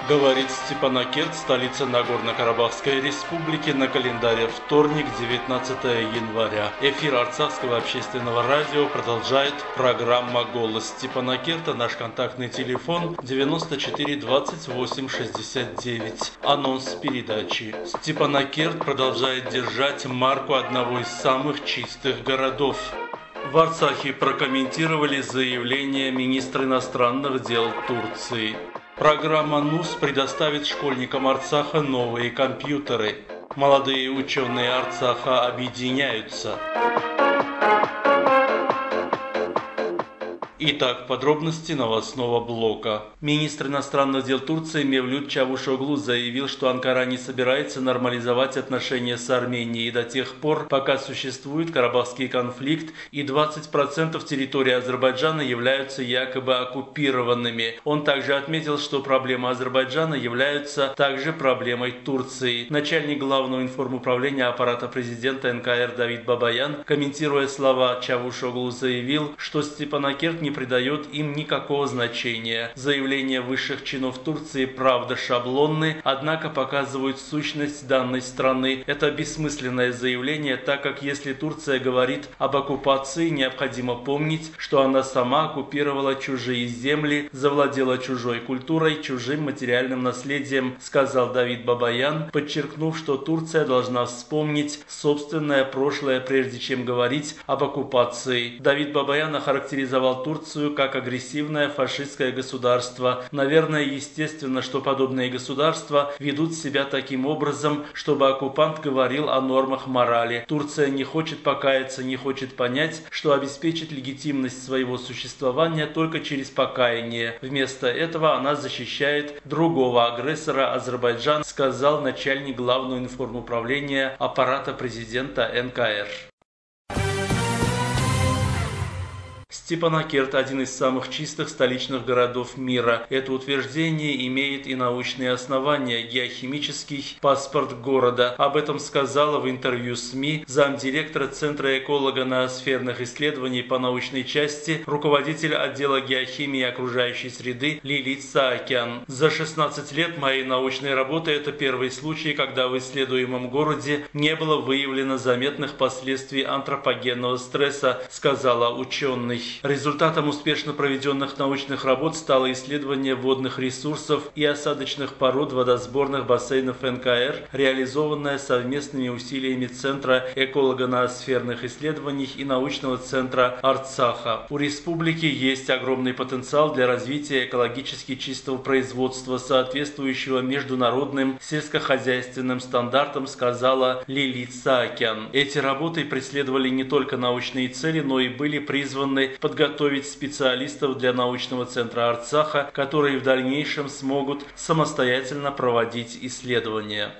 Говорит Степанакерт, столица Нагорно-Карабахской республики, на календаре вторник, 19 января. Эфир Арцахского общественного радио продолжает программа «Голос Степанакерта». Наш контактный телефон 94 28 69. Анонс передачи. Степанакерт продолжает держать марку одного из самых чистых городов. В Арцахе прокомментировали заявление министра иностранных дел Турции. Программа НУС предоставит школьникам Арцаха новые компьютеры. Молодые ученые Арцаха объединяются. Итак, подробности новостного блока. Министр иностранных дел Турции Мевлют Чавушоглу заявил, что Анкара не собирается нормализовать отношения с Арменией до тех пор, пока существует Карабахский конфликт и 20% территории Азербайджана являются якобы оккупированными. Он также отметил, что проблемы Азербайджана являются также проблемой Турции. Начальник главного информуправления аппарата президента НКР Давид Бабаян, комментируя слова Чавушоглу, заявил, что Степанакерт не придает им никакого значения. Заявления высших чинов Турции правда шаблонны, однако показывают сущность данной страны. Это бессмысленное заявление, так как если Турция говорит об оккупации, необходимо помнить, что она сама оккупировала чужие земли, завладела чужой культурой, чужим материальным наследием, сказал Давид Бабаян, подчеркнув, что Турция должна вспомнить собственное прошлое, прежде чем говорить об оккупации. Давид Бабаян охарактеризовал Турцию как агрессивное фашистское государство. Наверное, естественно, что подобные государства ведут себя таким образом, чтобы оккупант говорил о нормах морали. Турция не хочет покаяться, не хочет понять, что обеспечит легитимность своего существования только через покаяние. Вместо этого она защищает другого агрессора, Азербайджан, сказал начальник главного информуправления аппарата президента НКР. Степанакерт – один из самых чистых столичных городов мира. Это утверждение имеет и научные основания. Геохимический паспорт города. Об этом сказала в интервью СМИ замдиректора Центра эколого-ноосферных исследований по научной части, руководитель отдела геохимии окружающей среды Лилит Саакян. За 16 лет моей научной работы это первый случай, когда в исследуемом городе не было выявлено заметных последствий антропогенного стресса, сказала ученый. Результатом успешно проведенных научных работ стало исследование водных ресурсов и осадочных пород водосборных бассейнов НКР, реализованное совместными усилиями Центра эколого-ноосферных исследований и научного центра Арцаха. У республики есть огромный потенциал для развития экологически чистого производства, соответствующего международным сельскохозяйственным стандартам, сказала Лилит Саакян. Эти работы преследовали не только научные цели, но и были призваны подготовить специалистов для научного центра Арцаха, которые в дальнейшем смогут самостоятельно проводить исследования.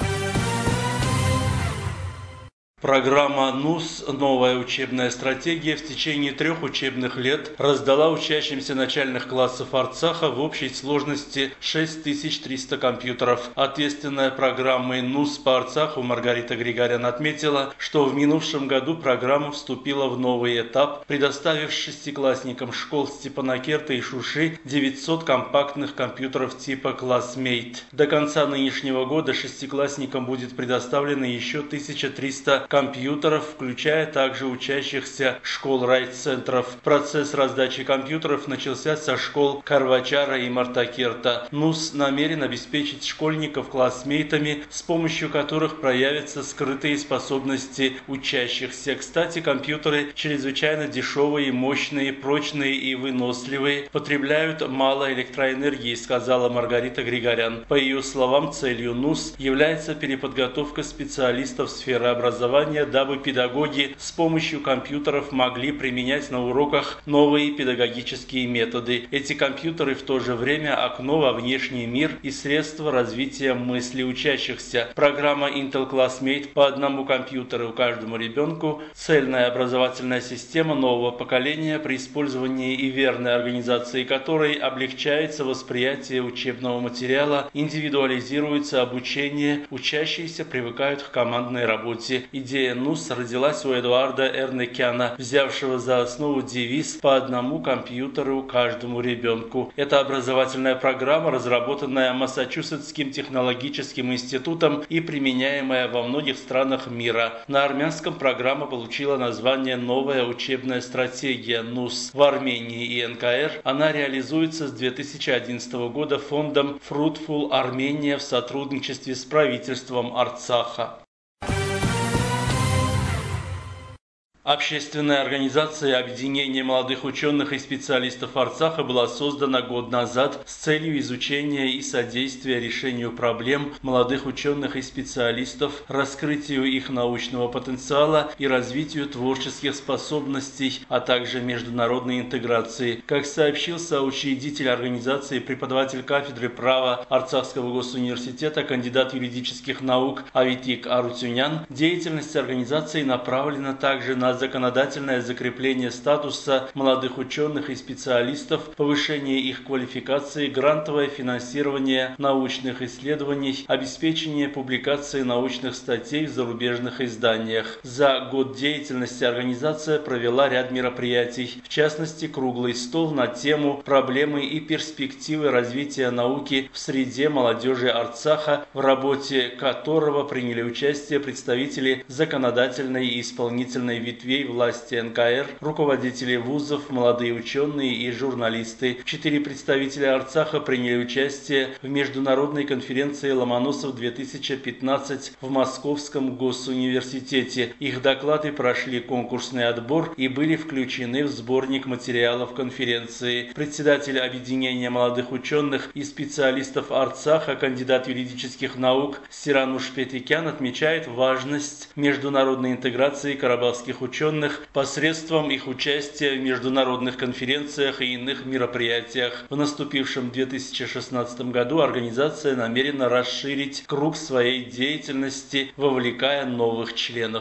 Программа НУС «Новая учебная стратегия» в течение 3 учебных лет раздала учащимся начальных классов Арцаха в общей сложности 6300 компьютеров. Ответственная программой НУС по Арцаху Маргарита Григорян отметила, что в минувшем году программа вступила в новый этап, предоставив шестиклассникам школ Степанакерта и Шуши 900 компактных компьютеров типа Classmate. До конца нынешнего года шестиклассникам будет предоставлено еще 1300 компьютеров, включая также учащихся школ райцентров. Процесс раздачи компьютеров начался со школ Карвачара и Мартакерта. НУС намерен обеспечить школьников классмейтами, с помощью которых проявятся скрытые способности учащихся. Кстати, компьютеры чрезвычайно дешевые, мощные, прочные и выносливые, потребляют мало электроэнергии, сказала Маргарита Григорян. По ее словам, целью НУС является переподготовка специалистов сферы образования, дабы педагоги с помощью компьютеров могли применять на уроках новые педагогические методы. Эти компьютеры в то же время окно во внешний мир и средство развития мысли учащихся. Программа Intel Classmate по одному компьютеру каждому ребенку – цельная образовательная система нового поколения, при использовании и верной организации которой облегчается восприятие учебного материала, индивидуализируется обучение, учащиеся привыкают к командной работе. Идея НУС родилась у Эдуарда Эрнекяна, взявшего за основу девиз «По одному компьютеру каждому ребенку». Это образовательная программа, разработанная Массачусетским технологическим институтом и применяемая во многих странах мира. На армянском программа получила название «Новая учебная стратегия НУС». В Армении и НКР она реализуется с 2011 года фондом Fruitful Armenia в сотрудничестве с правительством Арцаха. Общественная организация Объединение молодых ученых и специалистов Арцаха была создана год назад с целью изучения и содействия решению проблем молодых ученых и специалистов, раскрытию их научного потенциала и развитию творческих способностей, а также международной интеграции. Как сообщил соучредитель организации, преподаватель кафедры права Арцахского госуниверситета, кандидат юридических наук Аветик Арутюнян, деятельность организации направлена также на законодательное закрепление статуса молодых ученых и специалистов, повышение их квалификации, грантовое финансирование научных исследований, обеспечение публикации научных статей в зарубежных изданиях. За год деятельности организация провела ряд мероприятий, в частности, круглый стол на тему «Проблемы и перспективы развития науки в среде молодежи Арцаха», в работе которого приняли участие представители законодательной и исполнительной ветви власти НКР, руководители вузов, молодые ученые и журналисты. 4 представителя Арцаха приняли участие в международной конференции Ломоносов-2015 в Московском госуниверситете. Их доклады прошли конкурсный отбор и были включены в сборник материалов конференции. Председатель Объединения молодых ученых и специалистов Арцаха, кандидат юридических наук Сирануш Петикян отмечает важность международной интеграции карабахских ученых посредством их участия в международных конференциях и иных мероприятиях. В наступившем 2016 году организация намерена расширить круг своей деятельности, вовлекая новых членов.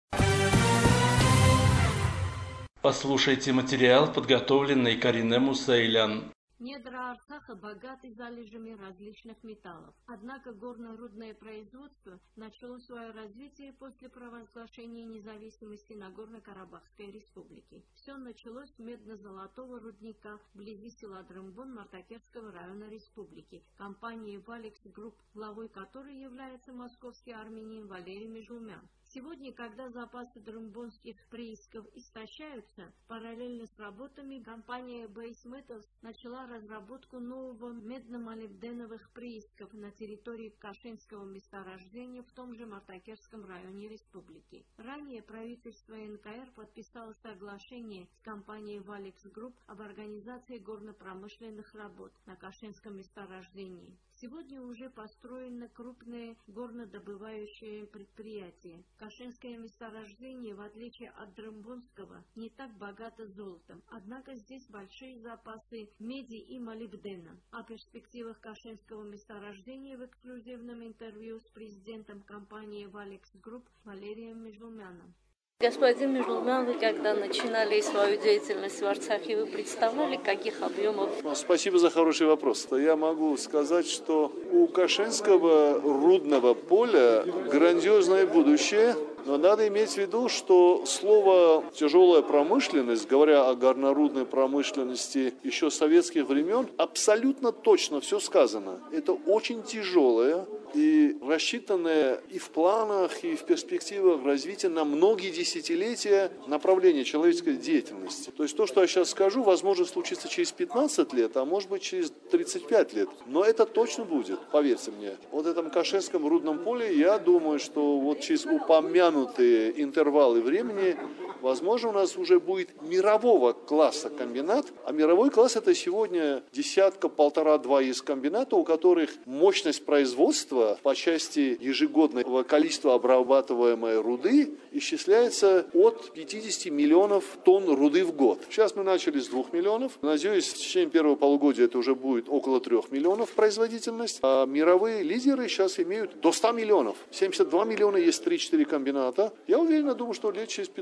Послушайте материал, подготовленный Карине Мусаилян. Недра Арцаха богаты залежами различных металлов. Однако горно-рудное производство начало свое развитие после провозглашения независимости Нагорно-Карабахской республики. Все началось с медно-золотого рудника вблизи села Дрымбон Мартакерского района республики. Компания Валекс Групп, главой которой является московский армянин Валерий Межлумян. Сегодня, когда запасы дрымбонских приисков истощаются, параллельно с работами компания Base Metals начала разработку нового медно-молибденовых приисков на территории Кашинского месторождения в том же Мартакерском районе республики. Ранее правительство НКР подписало соглашение с компанией Valex Group об организации горно-промышленных работ на Кашинском месторождении. Сегодня уже построено крупное горнодобывающее предприятие. Кашинское месторождение, в отличие от Дрымбонского, не так богато золотом, однако здесь большие запасы меди и молибдена. О перспективах Кашинского месторождения в эксклюзивном интервью с президентом компании Valex Group Валерием Межлумяном. Господин Межлумян, вы когда начинали свою деятельность в Арцахе, вы представляли, каких объемов? Спасибо за хороший вопрос. Я могу сказать, что у Кашинского рудного поля грандиозное будущее. Но надо иметь в виду, что слово «тяжелая промышленность», говоря о горнорудной промышленности еще советских времен, абсолютно точно все сказано. Это очень тяжелое и рассчитанное и в планах, и в перспективах развития на многие десятилетия направление человеческой деятельности. То есть то, что я сейчас скажу, возможно случится через 15 лет, а может быть через 35 лет. Но это точно будет, поверьте мне. Вот в этом Кашинском рудном поле, я думаю, что вот через упомянутые интервалы времени, возможно, у нас уже будет мирового класса комбинат. А мировой класс — это сегодня десятка, полтора-два есть комбината, у которых мощность производства по части ежегодного количества обрабатываемой руды исчисляется от 50 миллионов тонн руды в год. Сейчас мы начали с 2 миллионов. Надеюсь, в течение первого полугодия это уже будет около 3 миллионов производительность. А мировые лидеры сейчас имеют до 100 миллионов. 72 миллиона есть 3-4 комбината. Я уверенно думаю, что лет через 15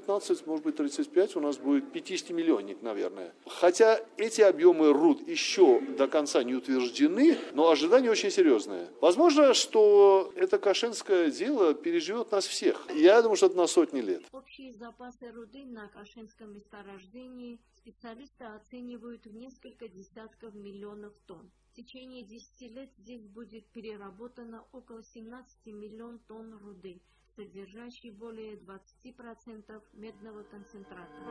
может быть 35, у нас будет 50-миллионник, наверное. Хотя эти объемы руд еще до конца не утверждены, но ожидания очень серьезные. Возможно, что это кашенское дело переживет нас всех. Я думаю, что это на сотни лет. Общие запасы руды на кашенском месторождении специалисты оценивают в несколько десятков миллионов тонн. В течение 10 лет здесь будет переработано около 17 миллионов тонн руды, содержащей более 20% медного концентрата.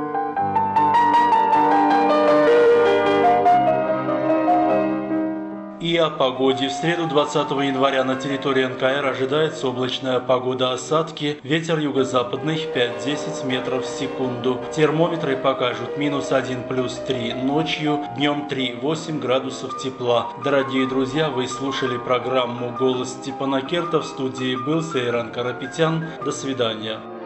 И о погоде. В среду 20 января на территории НКР ожидается облачная погода, осадки, ветер юго-западный 5-10 метров в секунду. Термометры покажут -1 +3 ночью, днем 3-8 градусов тепла. Дорогие друзья, вы слушали программу «Голос Степана Керта». В студии был Сейран Карапетян. До свидания.